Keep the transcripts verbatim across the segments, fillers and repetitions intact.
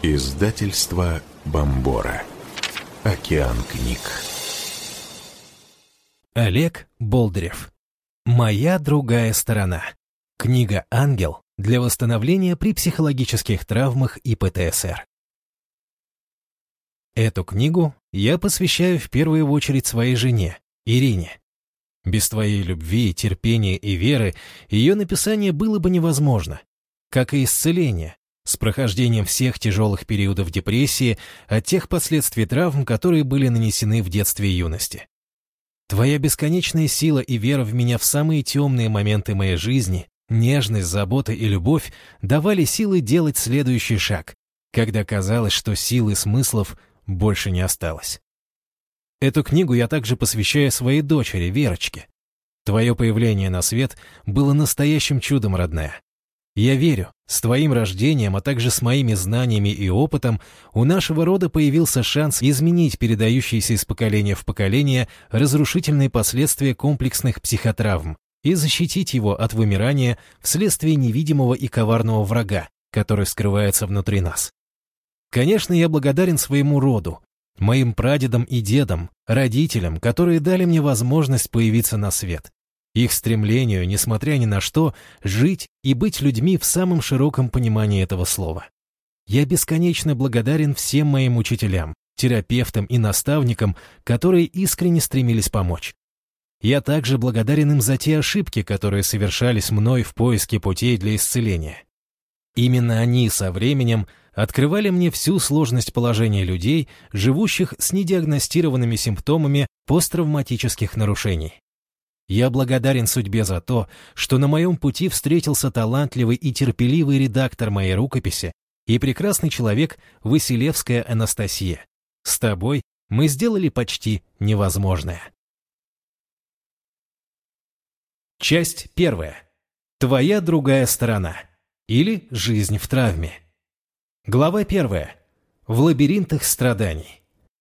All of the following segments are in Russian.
Издательство Бомбора. Океан книг. Олег Болдырев. «Моя другая сторона». Книга «Ангел» для восстановления при психологических травмах и пэ тэ эс эр. Эту книгу я посвящаю в первую очередь своей жене, Ирине. Без твоей любви, терпения и веры ее написание было бы невозможно, как и исцеление, с прохождением всех тяжелых периодов депрессии от тех последствий травм, которые были нанесены в детстве и юности. Твоя бесконечная сила и вера в меня в самые темные моменты моей жизни, нежность, забота и любовь давали силы делать следующий шаг, когда казалось, что сил и смыслов больше не осталось. Эту книгу я также посвящаю своей дочери, Верочке. Твое появление на свет было настоящим чудом, родная. Я верю, с твоим рождением, а также с моими знаниями и опытом у нашего рода появился шанс изменить передающиеся из поколения в поколение разрушительные последствия комплексных психотравм и защитить его от вымирания вследствие невидимого и коварного врага, который скрывается внутри нас. Конечно, я благодарен своему роду, моим прадедам и дедам, родителям, которые дали мне возможность появиться на свет. Их стремлению, несмотря ни на что, жить и быть людьми в самом широком понимании этого слова. Я бесконечно благодарен всем моим учителям, терапевтам и наставникам, которые искренне стремились помочь. Я также благодарен им за те ошибки, которые совершались мной в поиске путей для исцеления. Именно они со временем открывали мне всю сложность положения людей, живущих с недиагностированными симптомами посттравматических нарушений. Я благодарен судьбе за то, что на моем пути встретился талантливый и терпеливый редактор моей рукописи и прекрасный человек Василевская Анастасия. С тобой мы сделали почти невозможное. Часть первая. Твоя другая сторона. Или жизнь в травме. Глава первая. В лабиринтах страданий.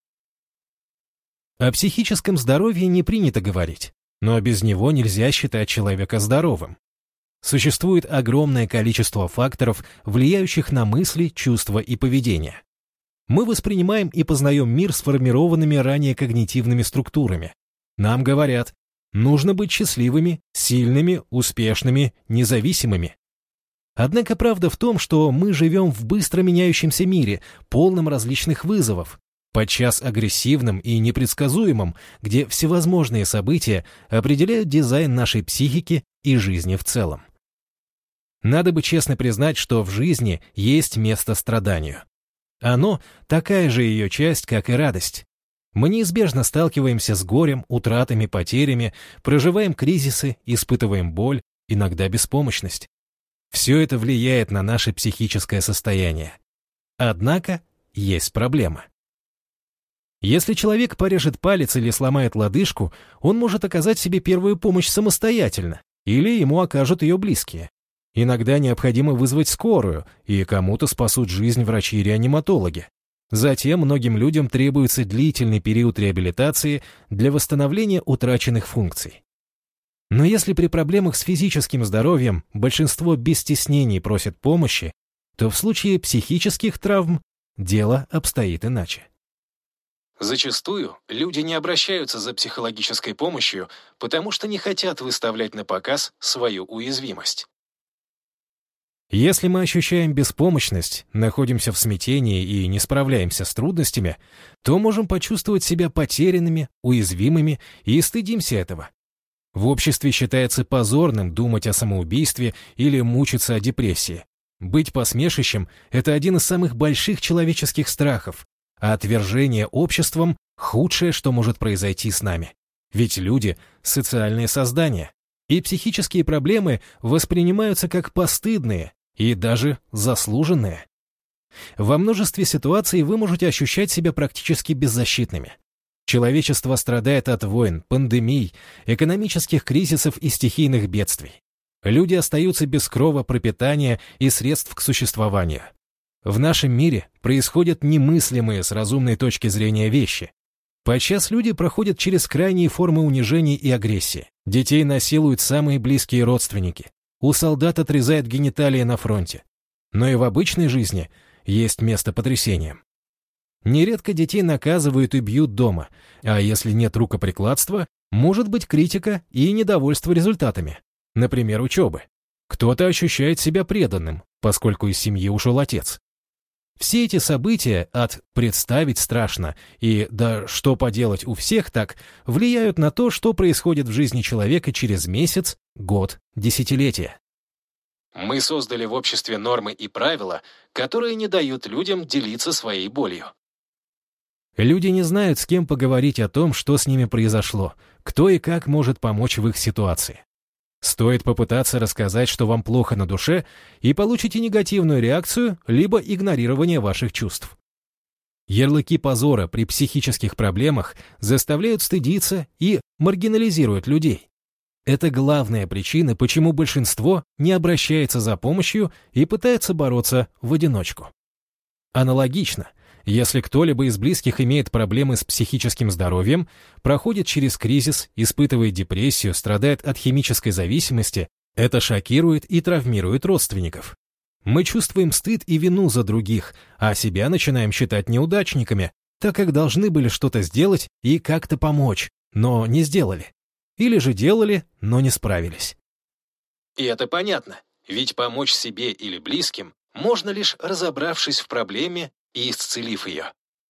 О психическом здоровье не принято говорить, но без него нельзя считать человека здоровым. Существует огромное количество факторов, влияющих на мысли, чувства и поведение. Мы воспринимаем и познаем мир сформированными ранее когнитивными структурами. Нам говорят, нужно быть счастливыми, сильными, успешными, независимыми. Однако правда в том, что мы живем в быстро меняющемся мире, полном различных вызовов, подчас агрессивным и непредсказуемым, где всевозможные события определяют дизайн нашей психики и жизни в целом. Надо бы честно признать, что в жизни есть место страданию. Оно такая же ее часть, как и радость. Мы неизбежно сталкиваемся с горем, утратами, потерями, проживаем кризисы, испытываем боль, иногда беспомощность. Все это влияет на наше психическое состояние. Однако есть проблема. Если человек порежет палец или сломает лодыжку, он может оказать себе первую помощь самостоятельно, или ему окажут ее близкие. Иногда необходимо вызвать скорую, и кому-то спасут жизнь врачи-реаниматологи. Затем многим людям требуется длительный период реабилитации для восстановления утраченных функций. Но если при проблемах с физическим здоровьем большинство без стеснений просит помощи, то в случае психических травм дело обстоит иначе. Зачастую люди не обращаются за психологической помощью, потому что не хотят выставлять на показ свою уязвимость. Если мы ощущаем беспомощность, находимся в смятении и не справляемся с трудностями, то можем почувствовать себя потерянными, уязвимыми и стыдимся этого. В обществе считается позорным думать о самоубийстве или мучиться о депрессии. Быть посмешищем – это один из самых больших человеческих страхов, а отвержение обществом – худшее, что может произойти с нами. Ведь люди – социальные создания, и психические проблемы воспринимаются как постыдные и даже заслуженные. Во множестве ситуаций вы можете ощущать себя практически беззащитными. Человечество страдает от войн, пандемий, экономических кризисов и стихийных бедствий. Люди остаются без крова, пропитания и средств к существованию. В нашем мире происходят немыслимые с разумной точки зрения вещи. Подчас люди проходят через крайние формы унижений и агрессии. Детей насилуют самые близкие родственники. У солдат отрезают гениталии на фронте. Но и в обычной жизни есть место потрясениям. Нередко детей наказывают и бьют дома, а если нет рукоприкладства, может быть критика и недовольство результатами, например, учебы. Кто-то ощущает себя преданным, поскольку из семьи ушел отец. Все эти события от «представить страшно» и «да что поделать у всех так» влияют на то, что происходит в жизни человека через месяц, год, десятилетие. Мы создали в обществе нормы и правила, которые не дают людям делиться своей болью. Люди не знают, с кем поговорить о том, что с ними произошло, кто и как может помочь в их ситуации. Стоит попытаться рассказать, что вам плохо на душе, и получите негативную реакцию, либо игнорирование ваших чувств. Ярлыки позора при психических проблемах заставляют стыдиться и маргинализируют людей. Это главная причина, почему большинство не обращается за помощью и пытается бороться в одиночку. Аналогично, если кто-либо из близких имеет проблемы с психическим здоровьем, проходит через кризис, испытывает депрессию, страдает от химической зависимости, это шокирует и травмирует родственников. Мы чувствуем стыд и вину за других, а себя начинаем считать неудачниками, так как должны были что-то сделать и как-то помочь, но не сделали. Или же делали, но не справились. И это понятно, ведь помочь себе или близким можно лишь разобравшись в проблеме и исцелив ее.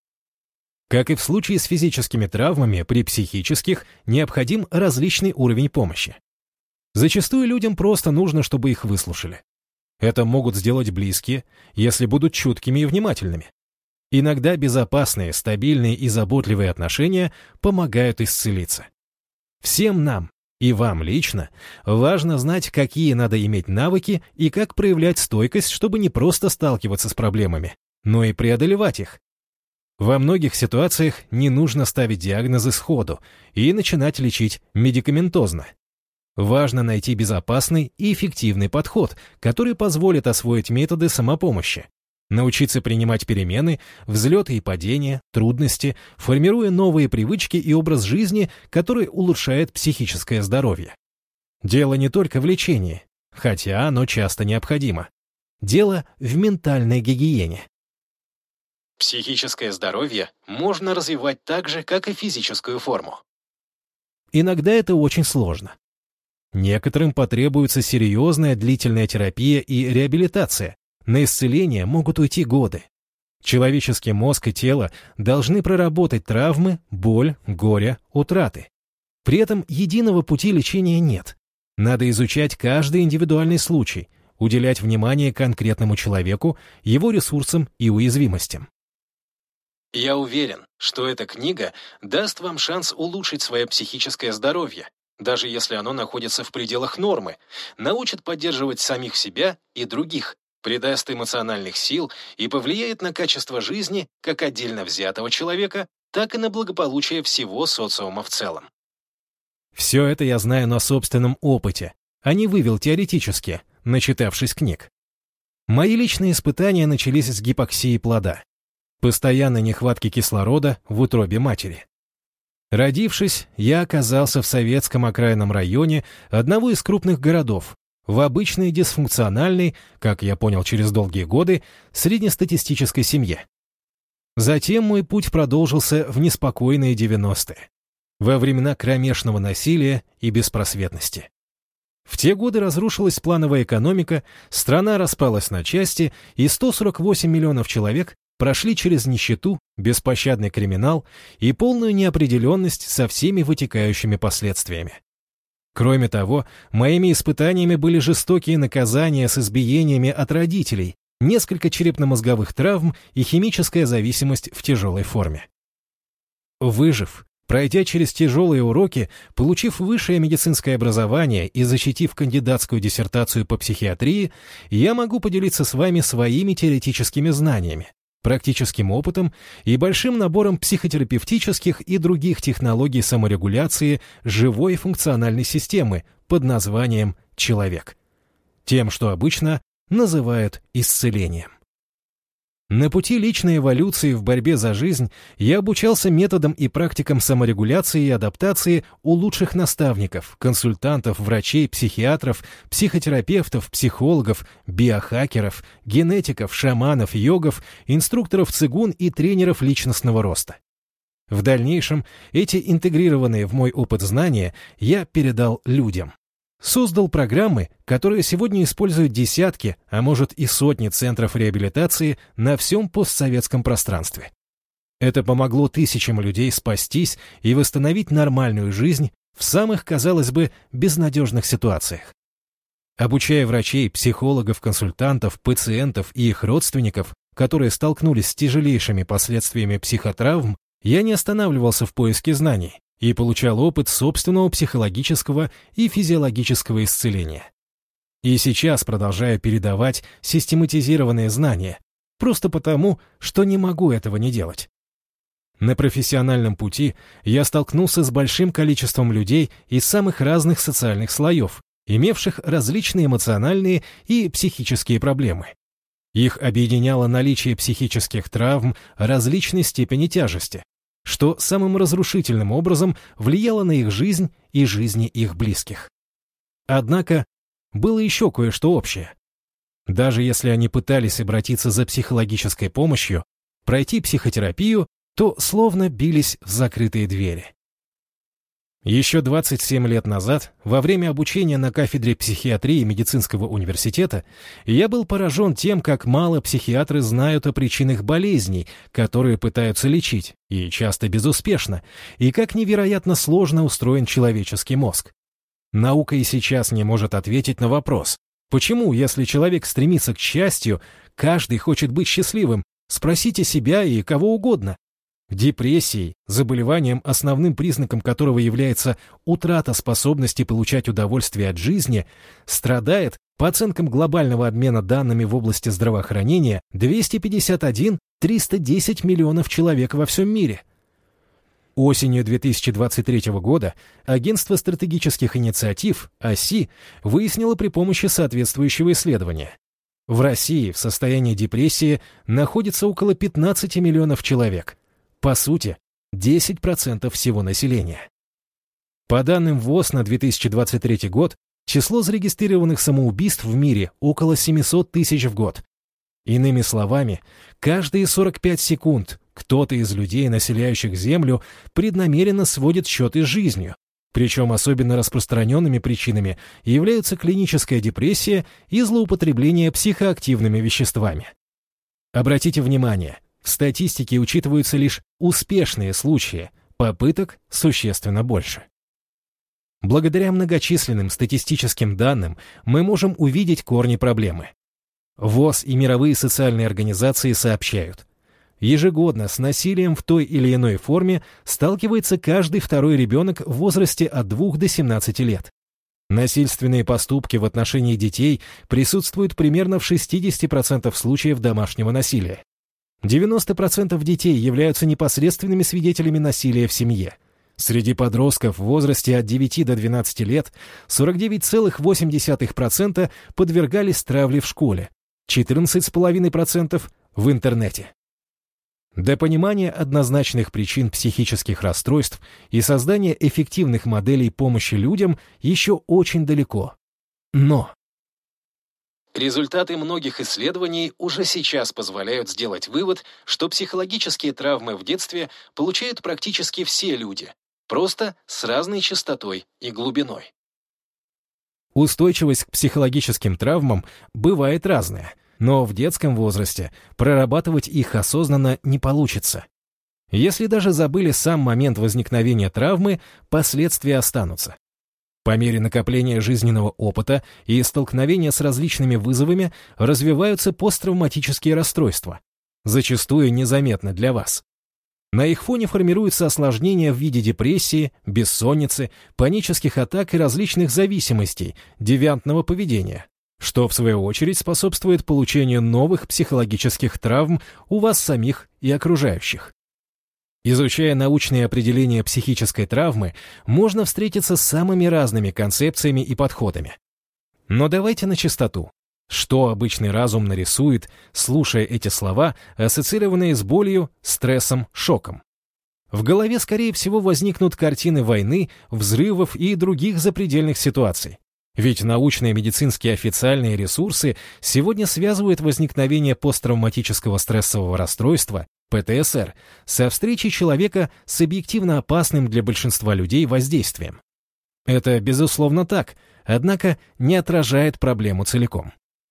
Как и в случае с физическими травмами, при психических необходим различный уровень помощи. Зачастую людям просто нужно, чтобы их выслушали. Это могут сделать близкие, если будут чуткими и внимательными. Иногда безопасные, стабильные и заботливые отношения помогают исцелиться. Всем нам, и вам лично, важно знать, какие надо иметь навыки и как проявлять стойкость, чтобы не просто сталкиваться с проблемами, но и преодолевать их. Во многих ситуациях не нужно ставить диагнозы сходу и начинать лечить медикаментозно. Важно найти безопасный и эффективный подход, который позволит освоить методы самопомощи, научиться принимать перемены, взлеты и падения, трудности, формируя новые привычки и образ жизни, который улучшает психическое здоровье. Дело не только в лечении, хотя оно часто необходимо. Дело в ментальной гигиене. Психическое здоровье можно развивать так же, как и физическую форму. Иногда это очень сложно. Некоторым потребуется серьезная длительная терапия и реабилитация. На исцеление могут уйти годы. Человеческий мозг и тело должны проработать травмы, боль, горе, утраты. При этом единого пути лечения нет. Надо изучать каждый индивидуальный случай, уделять внимание конкретному человеку, его ресурсам и уязвимостям. Я уверен, что эта книга даст вам шанс улучшить свое психическое здоровье, даже если оно находится в пределах нормы, научит поддерживать самих себя и других, придаст эмоциональных сил и повлияет на качество жизни как отдельно взятого человека, так и на благополучие всего социума в целом. Все это я знаю на собственном опыте, а не вывел теоретически, начитавшись книг. Мои личные испытания начались с гипоксии плода, постоянной нехватки кислорода в утробе матери. Родившись, я оказался в советском окраинном районе одного из крупных городов, в обычной дисфункциональной, как я понял через долгие годы, среднестатистической семье. Затем мой путь продолжился в неспокойные девяностые, во времена кромешного насилия и беспросветности. В те годы разрушилась плановая экономика, страна распалась на части, и сто сорок восемь миллионов человек прошли через нищету, беспощадный криминал и полную неопределенность со всеми вытекающими последствиями. Кроме того, моими испытаниями были жестокие наказания с избиениями от родителей, несколько черепно-мозговых травм и химическая зависимость в тяжелой форме. Выжив, пройдя через тяжелые уроки, получив высшее медицинское образование и защитив кандидатскую диссертацию по психиатрии, я могу поделиться с вами своими теоретическими знаниями, практическим опытом и большим набором психотерапевтических и других технологий саморегуляции живой функциональной системы под названием «человек», тем, что обычно называют исцелением. На пути личной эволюции в борьбе за жизнь я обучался методам и практикам саморегуляции и адаптации у лучших наставников, консультантов, врачей, психиатров, психотерапевтов, психологов, биохакеров, генетиков, шаманов, йогов, инструкторов цигун и тренеров личностного роста. В дальнейшем эти интегрированные в мой опыт знания я передал людям. Создал программы, которые сегодня используют десятки, а может и сотни центров реабилитации на всем постсоветском пространстве. Это помогло тысячам людей спастись и восстановить нормальную жизнь в самых, казалось бы, безнадежных ситуациях. Обучая врачей, психологов, консультантов, пациентов и их родственников, которые столкнулись с тяжелейшими последствиями психотравм, я не останавливался в поиске знаний и получал опыт собственного психологического и физиологического исцеления. И сейчас продолжаю передавать систематизированные знания, просто потому, что не могу этого не делать. На профессиональном пути я столкнулся с большим количеством людей из самых разных социальных слоев, имевших различные эмоциональные и психические проблемы. Их объединяло наличие психических травм различной степени тяжести, что самым разрушительным образом влияло на их жизнь и жизни их близких. Однако было еще кое-что общее. Даже если они пытались обратиться за психологической помощью, пройти психотерапию, то словно бились в закрытые двери. Еще двадцать семь лет назад, во время обучения на кафедре психиатрии медицинского университета, я был поражен тем, как мало психиатры знают о причинах болезней, которые пытаются лечить, и часто безуспешно, и как невероятно сложно устроен человеческий мозг. Наука и сейчас не может ответить на вопрос, почему, если человек стремится к счастью, каждый хочет быть счастливым, спросите себя и кого угодно. Депрессией, заболеванием, основным признаком которого является утрата способности получать удовольствие от жизни, страдает, по оценкам глобального обмена данными в области здравоохранения, двести пятьдесят один — триста десять миллионов человек во всем мире. Осенью две тысячи двадцать третьего года Агентство стратегических инициатив, ОСИ, выяснило при помощи соответствующего исследования. В России в состоянии депрессии находится около пятнадцати миллионов человек. По сути, десять процентов всего населения. По данным ВОЗ на две тысячи двадцать третий год, число зарегистрированных самоубийств в мире около семисот тысяч в год. Иными словами, каждые сорок пять секунд кто-то из людей, населяющих Землю, преднамеренно сводит счеты с жизнью. Причем особенно распространенными причинами являются клиническая депрессия и злоупотребление психоактивными веществами. Обратите внимание, в статистике учитываются лишь успешные случаи, попыток существенно больше. Благодаря многочисленным статистическим данным мы можем увидеть корни проблемы. ВОЗ и мировые социальные организации сообщают, ежегодно с насилием в той или иной форме сталкивается каждый второй ребенок в возрасте от двух до семнадцати лет. Насильственные поступки в отношении детей присутствуют примерно в шестидесяти процентах случаев домашнего насилия. девяносто процентов детей являются непосредственными свидетелями насилия в семье. Среди подростков в возрасте от девяти до двенадцати лет сорок девять целых восемь десятых процента подвергались травле в школе, четырнадцать целых пять десятых процента в интернете. До понимания однозначных причин психических расстройств и создания эффективных моделей помощи людям еще очень далеко. Но результаты многих исследований уже сейчас позволяют сделать вывод, что психологические травмы в детстве получают практически все люди, просто с разной частотой и глубиной. Устойчивость к психологическим травмам бывает разная, но в детском возрасте прорабатывать их осознанно не получится. Если даже забыли сам момент возникновения травмы, последствия останутся. По мере накопления жизненного опыта и столкновения с различными вызовами развиваются посттравматические расстройства, зачастую незаметно для вас. На их фоне формируются осложнения в виде депрессии, бессонницы, панических атак и различных зависимостей, девиантного поведения, что в свою очередь способствует получению новых психологических травм у вас самих и окружающих. Изучая научные определения психической травмы, можно встретиться с самыми разными концепциями и подходами. Но давайте на чистоту. Что обычный разум нарисует, слушая эти слова, ассоциированные с болью, стрессом, шоком? В голове, скорее всего, возникнут картины войны, взрывов и других запредельных ситуаций. Ведь научные медицинские официальные ресурсы сегодня связывают возникновение посттравматического стрессового расстройства, пэ тэ эс эр, со встречей человека с объективно опасным для большинства людей воздействием. Это, безусловно, так, однако не отражает проблему целиком.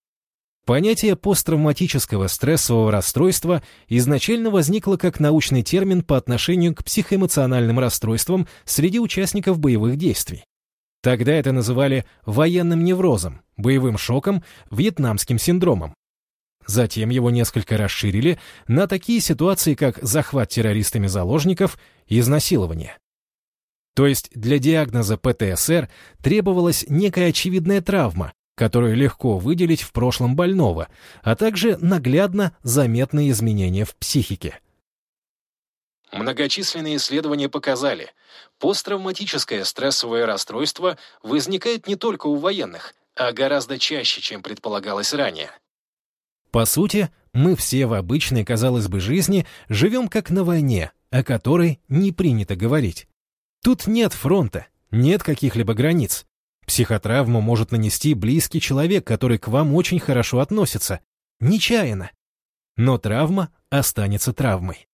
Понятие посттравматического стрессового расстройства изначально возникло как научный термин по отношению к психоэмоциональным расстройствам среди участников боевых действий. Тогда это называли военным неврозом, боевым шоком, вьетнамским синдромом. Затем его несколько расширили на такие ситуации, как захват террористами заложников и изнасилование. То есть для диагноза пэ тэ эс эр требовалась некая очевидная травма, которую легко выделить в прошлом больного, а также наглядно заметные изменения в психике. Многочисленные исследования показали, посттравматическое стрессовое расстройство возникает не только у военных, а гораздо чаще, чем предполагалось ранее. По сути, мы все в обычной, казалось бы, жизни живем как на войне, о которой не принято говорить. Тут нет фронта, нет каких-либо границ. Психотравму может нанести близкий человек, который к вам очень хорошо относится. Нечаянно. Но травма останется травмой.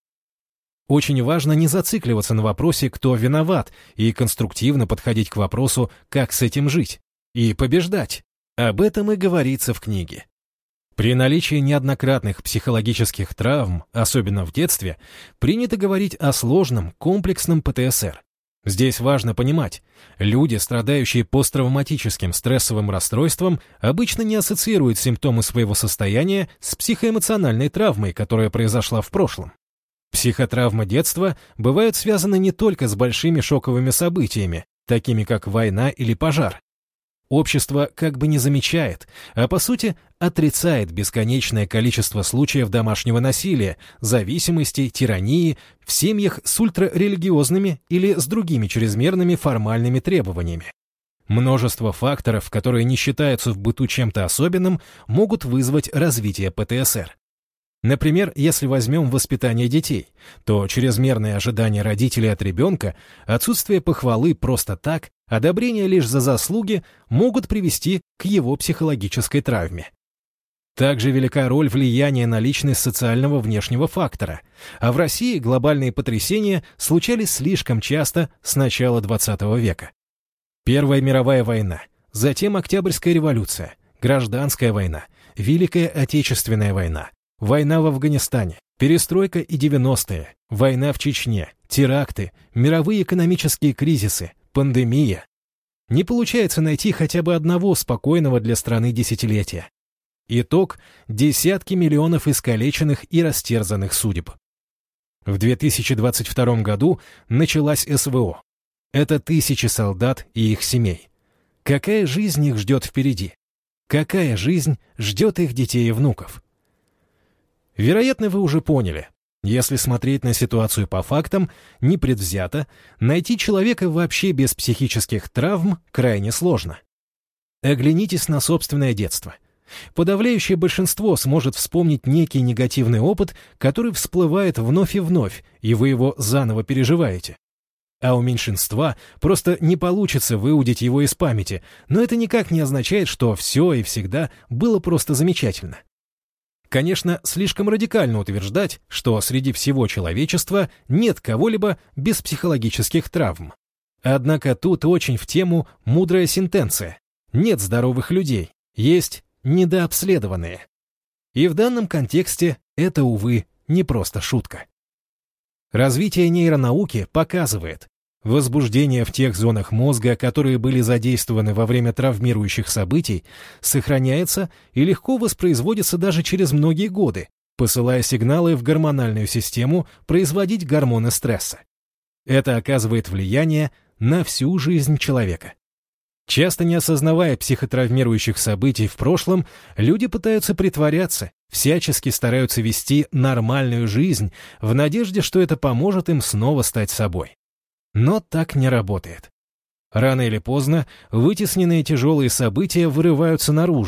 Очень важно не зацикливаться на вопросе, кто виноват, и конструктивно подходить к вопросу, как с этим жить. И побеждать. Об этом и говорится в книге. При наличии неоднократных психологических травм, особенно в детстве, принято говорить о сложном, комплексном пэ тэ эс эр. Здесь важно понимать, люди, страдающие посттравматическим стрессовым расстройством, обычно не ассоциируют симптомы своего состояния с психоэмоциональной травмой, которая произошла в прошлом. Психотравмы детства бывают связаны не только с большими шоковыми событиями, такими как война или пожар. Общество как бы не замечает, а по сути отрицает бесконечное количество случаев домашнего насилия, зависимости, тирании в семьях с ультрарелигиозными или с другими чрезмерными формальными требованиями. Множество факторов, которые не считаются в быту чем-то особенным, могут вызвать развитие пэ тэ эс эр. Например, если возьмем воспитание детей, то чрезмерные ожидания родителей от ребенка, отсутствие похвалы просто так, одобрение лишь за заслуги могут привести к его психологической травме. Также велика роль влияния на личность социального внешнего фактора, а в России глобальные потрясения случались слишком часто с начала двадцатого века. Первая мировая война, затем Октябрьская революция, Гражданская война, Великая Отечественная война, война в Афганистане, перестройка и девяностые, война в Чечне, теракты, мировые экономические кризисы, пандемия. Не получается найти хотя бы одного спокойного для страны десятилетия. Итог – десятки миллионов искалеченных и растерзанных судеб. В две тысячи двадцать втором году началась эс вэ о. Это тысячи солдат и их семей. Какая жизнь их ждет впереди? Какая жизнь ждет их детей и внуков? Вероятно, вы уже поняли. Если смотреть на ситуацию по фактам, непредвзято, найти человека вообще без психических травм крайне сложно. Оглянитесь на собственное детство. Подавляющее большинство сможет вспомнить некий негативный опыт, который всплывает вновь и вновь, и вы его заново переживаете. А у меньшинства просто не получится выудить его из памяти, но это никак не означает, что все и всегда было просто замечательно. Конечно, слишком радикально утверждать, что среди всего человечества нет кого-либо без психологических травм. Однако тут очень в тему мудрая сентенция. Нет здоровых людей, есть недообследованные. И в данном контексте это, увы, не просто шутка. Развитие нейронауки показывает, возбуждение в тех зонах мозга, которые были задействованы во время травмирующих событий, сохраняется и легко воспроизводится даже через многие годы, посылая сигналы в гормональную систему производить гормоны стресса. Это оказывает влияние на всю жизнь человека. Часто не осознавая психотравмирующих событий в прошлом, люди пытаются притворяться, всячески стараются вести нормальную жизнь в надежде, что это поможет им снова стать собой. Но так не работает. Рано или поздно вытесненные тяжелые события вырываются наружу,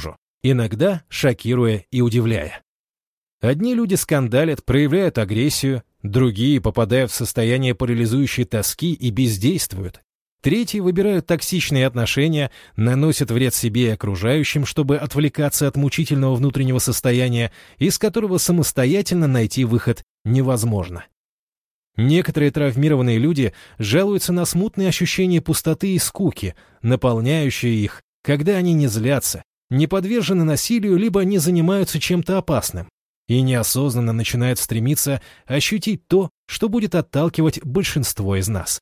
иногда шокируя и удивляя. Одни люди скандалят, проявляют агрессию, другие попадают в состояние парализующей тоски и бездействуют. Третьи выбирают токсичные отношения, наносят вред себе и окружающим, чтобы отвлекаться от мучительного внутреннего состояния, из которого самостоятельно найти выход невозможно. Некоторые травмированные люди жалуются на смутные ощущения пустоты и скуки, наполняющие их, когда они не злятся, не подвержены насилию либо не занимаются чем-то опасным, и неосознанно начинают стремиться ощутить то, что будет отталкивать большинство из нас.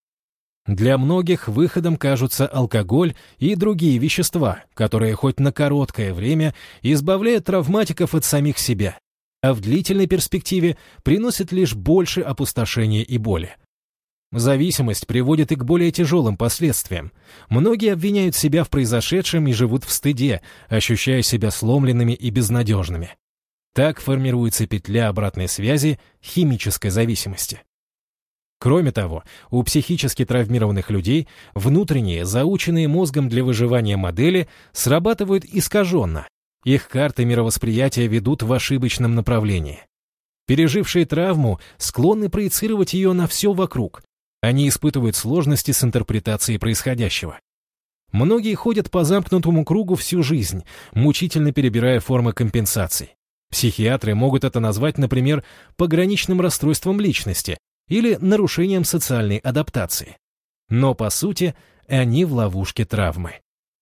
Для многих выходом кажутся алкоголь и другие вещества, которые хоть на короткое время избавляют травматиков от самих себя, а в длительной перспективе приносят лишь больше опустошения и боли. Зависимость приводит и к более тяжелым последствиям. Многие обвиняют себя в произошедшем и живут в стыде, ощущая себя сломленными и безнадежными. Так формируется петля обратной связи химической зависимости. Кроме того, у психически травмированных людей внутренние, заученные мозгом для выживания модели срабатывают искаженно. Их карты мировосприятия ведут в ошибочном направлении. Пережившие травму склонны проецировать ее на все вокруг. Они испытывают сложности с интерпретацией происходящего. Многие ходят по замкнутому кругу всю жизнь, мучительно перебирая формы компенсаций. Психиатры могут это назвать, например, пограничным расстройством личности или нарушением социальной адаптации. Но, по сути, они в ловушке травмы.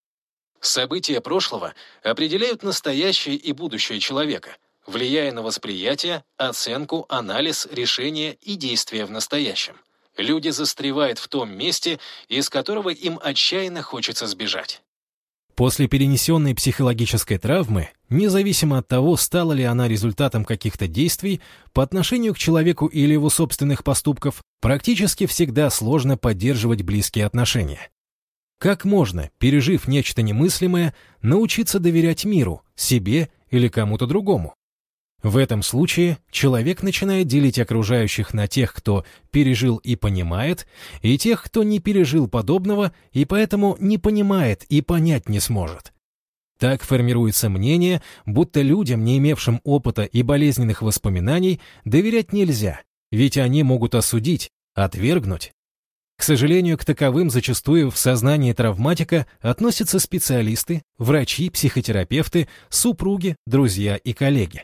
События прошлого определяют настоящее и будущее человека, влияя на восприятие, оценку, анализ, решение и действия в настоящем. Люди застревают в том месте, из которого им отчаянно хочется сбежать. После перенесенной психологической травмы, независимо от того, стала ли она результатом каких-то действий по отношению к человеку или его собственных поступков, практически всегда сложно поддерживать близкие отношения. Как можно, пережив нечто немыслимое, научиться доверять миру, себе или кому-то другому? В этом случае человек начинает делить окружающих на тех, кто пережил и понимает, и тех, кто не пережил подобного и поэтому не понимает и понять не сможет. Так формируется мнение, будто людям, не имевшим опыта и болезненных воспоминаний, доверять нельзя, ведь они могут осудить, отвергнуть. К сожалению, к таковым зачастую в сознании травматика относятся специалисты, врачи, психотерапевты, супруги, друзья и коллеги.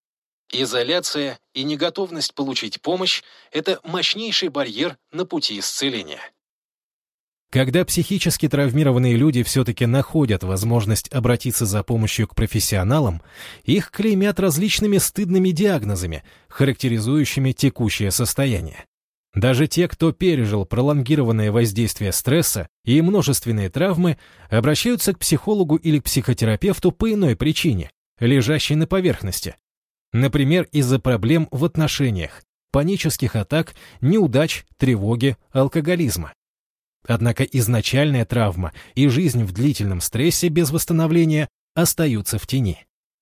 Изоляция и неготовность получить помощь – это мощнейший барьер на пути исцеления. Когда психически травмированные люди все-таки находят возможность обратиться за помощью к профессионалам, их клеймят различными стыдными диагнозами, характеризующими текущее состояние. Даже те, кто пережил пролонгированное воздействие стресса и множественные травмы, обращаются к психологу или к психотерапевту по иной причине, лежащей на поверхности. Например, из-за проблем в отношениях, панических атак, неудач, тревоги, алкоголизма. Однако изначальная травма и жизнь в длительном стрессе без восстановления остаются в тени.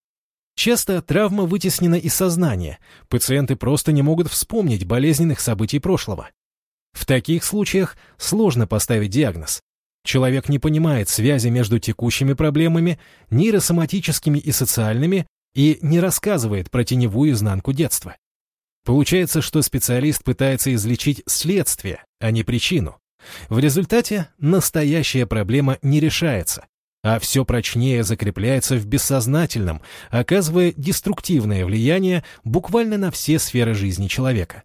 Часто травма вытеснена из сознания, пациенты просто не могут вспомнить болезненных событий прошлого. В таких случаях сложно поставить диагноз. Человек не понимает связи между текущими проблемами, нейросоматическими и социальными, и не рассказывает про теневую изнанку детства. Получается, что специалист пытается излечить следствие, а не причину. В результате настоящая проблема не решается, а все прочнее закрепляется в бессознательном, оказывая деструктивное влияние буквально на все сферы жизни человека.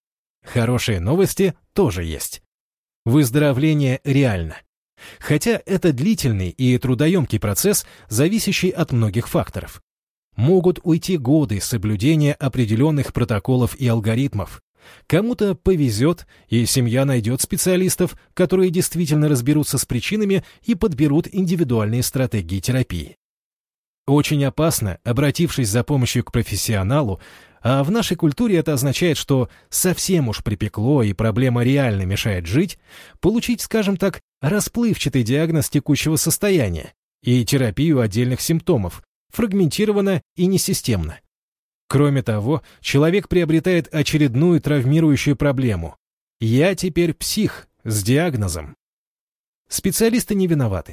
Хорошие новости тоже есть. Выздоровление реально. Хотя это длительный и трудоемкий процесс, зависящий от многих факторов. Могут уйти годы соблюдения определенных протоколов и алгоритмов. Кому-то повезет, и семья найдет специалистов, которые действительно разберутся с причинами и подберут индивидуальные стратегии терапии. Очень опасно, обратившись за помощью к профессионалу, а в нашей культуре это означает, что совсем уж припекло и проблема реально мешает жить, получить, скажем так, расплывчатый диагноз текущего состояния и терапию отдельных симптомов, фрагментированно и несистемно. Кроме того, человек приобретает очередную травмирующую проблему. «Я теперь псих» с диагнозом. Специалисты не виноваты.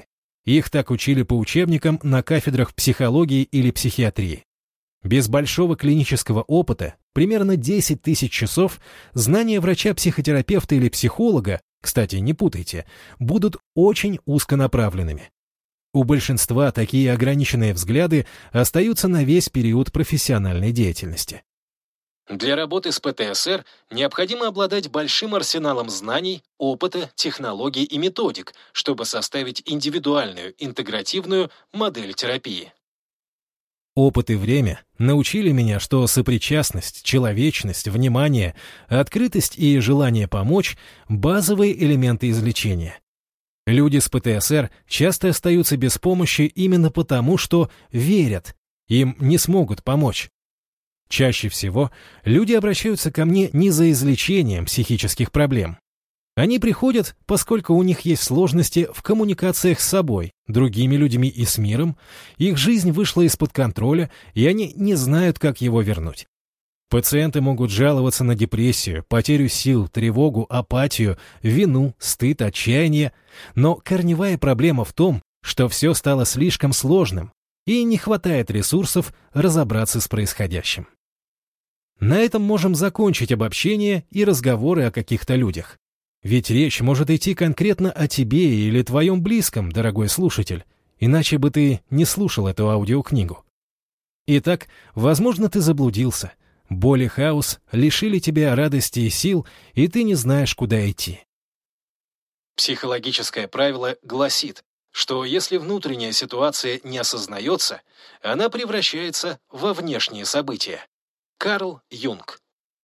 Их так учили по учебникам на кафедрах психологии или психиатрии. Без большого клинического опыта, примерно десять тысяч часов, знания врача-психотерапевта или психолога, кстати, не путайте, будут очень узконаправленными. У большинства такие ограниченные взгляды остаются на весь период профессиональной деятельности. Для работы с ПТСР необходимо обладать большим арсеналом знаний, опыта, технологий и методик, чтобы составить индивидуальную, интегративную модель терапии. Опыт и время научили меня, что сопричастность, человечность, внимание, открытость и желание помочь – базовые элементы излечения. Люди с ПТСР часто остаются без помощи именно потому, что верят, им не смогут помочь. Чаще всего люди обращаются ко мне не за излечением психических проблем. Они приходят, поскольку у них есть сложности в коммуникациях с собой, другими людьми и с миром, их жизнь вышла из-под контроля, и они не знают, как его вернуть. Пациенты могут жаловаться на депрессию, потерю сил, тревогу, апатию, вину, стыд, отчаяние, но корневая проблема в том, что все стало слишком сложным, и не хватает ресурсов разобраться с происходящим. На этом можем закончить обобщение и разговоры о каких-то людях. Ведь речь может идти конкретно о тебе или твоем близком, дорогой слушатель, иначе бы ты не слушал эту аудиокнигу. Итак, возможно, ты заблудился. Боль и хаос лишили тебя радости и сил, и ты не знаешь, куда идти. Психологическое правило гласит, что если внутренняя ситуация не осознается, она превращается во внешние события. Карл Юнг.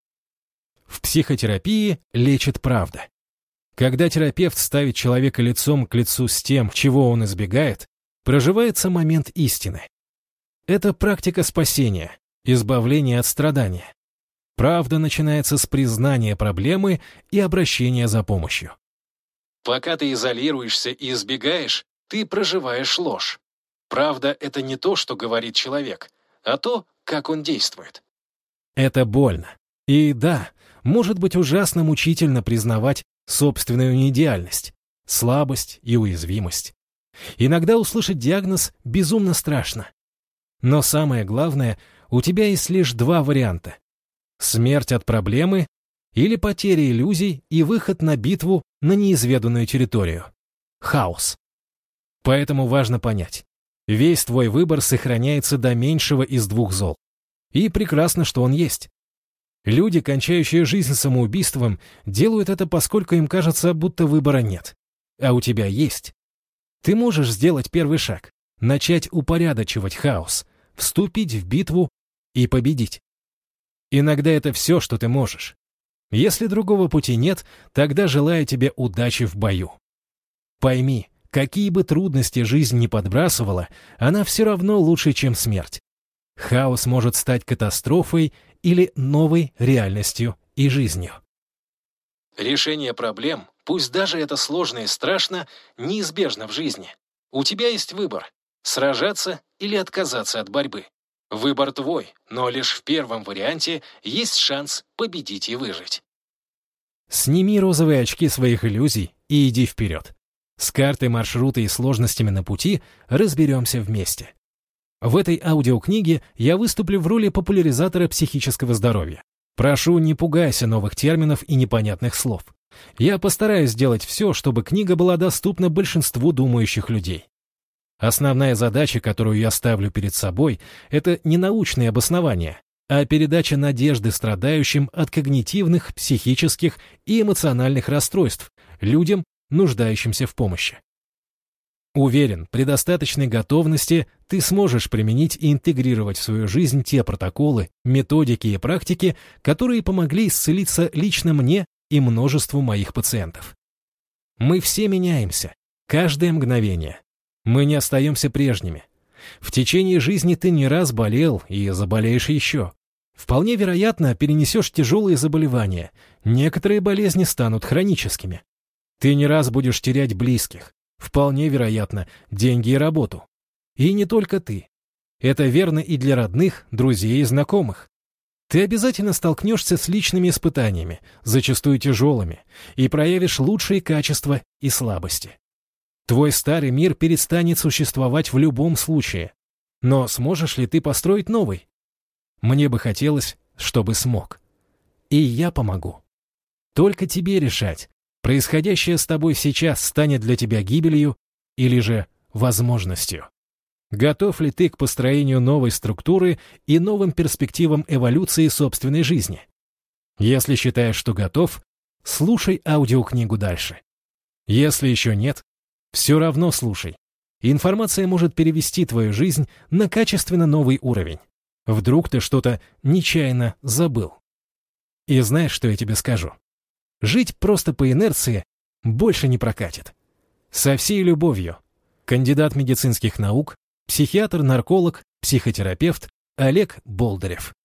В психотерапии лечит правда. Когда терапевт ставит человека лицом к лицу с тем, чего он избегает, проживается момент истины. Это практика спасения, избавления от страдания. Правда начинается с признания проблемы и обращения за помощью. Пока ты изолируешься и избегаешь, ты проживаешь ложь. Правда — это не то, что говорит человек, а то, как он действует. Это больно. И да, может быть ужасно мучительно признавать собственную неидеальность, слабость и уязвимость. Иногда услышать диагноз безумно страшно. Но самое главное, у тебя есть лишь два варианта. Смерть от проблемы или потеря иллюзий и выход на битву на неизведанную территорию. Хаос. Поэтому важно понять, весь твой выбор сохраняется до меньшего из двух зол. И прекрасно, что он есть. Люди, кончающие жизнь самоубийством, делают это, поскольку им кажется, будто выбора нет. А у тебя есть. Ты можешь сделать первый шаг, начать упорядочивать хаос, вступить в битву и победить. Иногда это все, что ты можешь. Если другого пути нет, тогда желаю тебе удачи в бою. Пойми, какие бы трудности жизнь ни подбрасывала, она все равно лучше, чем смерть. Хаос может стать катастрофой или новой реальностью и жизнью. Решение проблем, пусть даже это сложно и страшно, неизбежно в жизни. У тебя есть выбор – сражаться или отказаться от борьбы. Выбор твой, но лишь в первом варианте есть шанс победить и выжить. Сними розовые очки своих иллюзий и иди вперед. С картой маршрута и сложностями на пути разберемся вместе. В этой аудиокниге я выступлю в роли популяризатора психического здоровья. Прошу, не пугайся новых терминов и непонятных слов. Я постараюсь сделать все, чтобы книга была доступна большинству думающих людей. Основная задача, которую я ставлю перед собой, это не научные обоснования, а передача надежды страдающим от когнитивных, психических и эмоциональных расстройств, людям, нуждающимся в помощи. Уверен, при достаточной готовности ты сможешь применить и интегрировать в свою жизнь те протоколы, методики и практики, которые помогли исцелиться лично мне и множеству моих пациентов. Мы все меняемся, каждое мгновение. Мы не остаемся прежними. В течение жизни ты не раз болел и заболеешь еще. Вполне вероятно, перенесешь тяжелые заболевания. Некоторые болезни станут хроническими. Ты не раз будешь терять близких. Вполне вероятно, деньги и работу. И не только ты. Это верно и для родных, друзей и знакомых. Ты обязательно столкнешься с личными испытаниями, зачастую тяжелыми, и проявишь лучшие качества и слабости. Твой старый мир перестанет существовать в любом случае. Но сможешь ли ты построить новый? Мне бы хотелось, чтобы смог. И я помогу. Только тебе решать, происходящее с тобой сейчас станет для тебя гибелью или же возможностью. Готов ли ты к построению новой структуры и новым перспективам эволюции собственной жизни? Если считаешь, что готов, слушай аудиокнигу дальше. Если еще нет, все равно слушай. Информация может перевести твою жизнь на качественно новый уровень. Вдруг ты что-то нечаянно забыл. И знаешь, что я тебе скажу? Жить просто по инерции больше не прокатит. Со всей любовью. Кандидат медицинских наук, психиатр-нарколог, психотерапевт Олег Болдырев.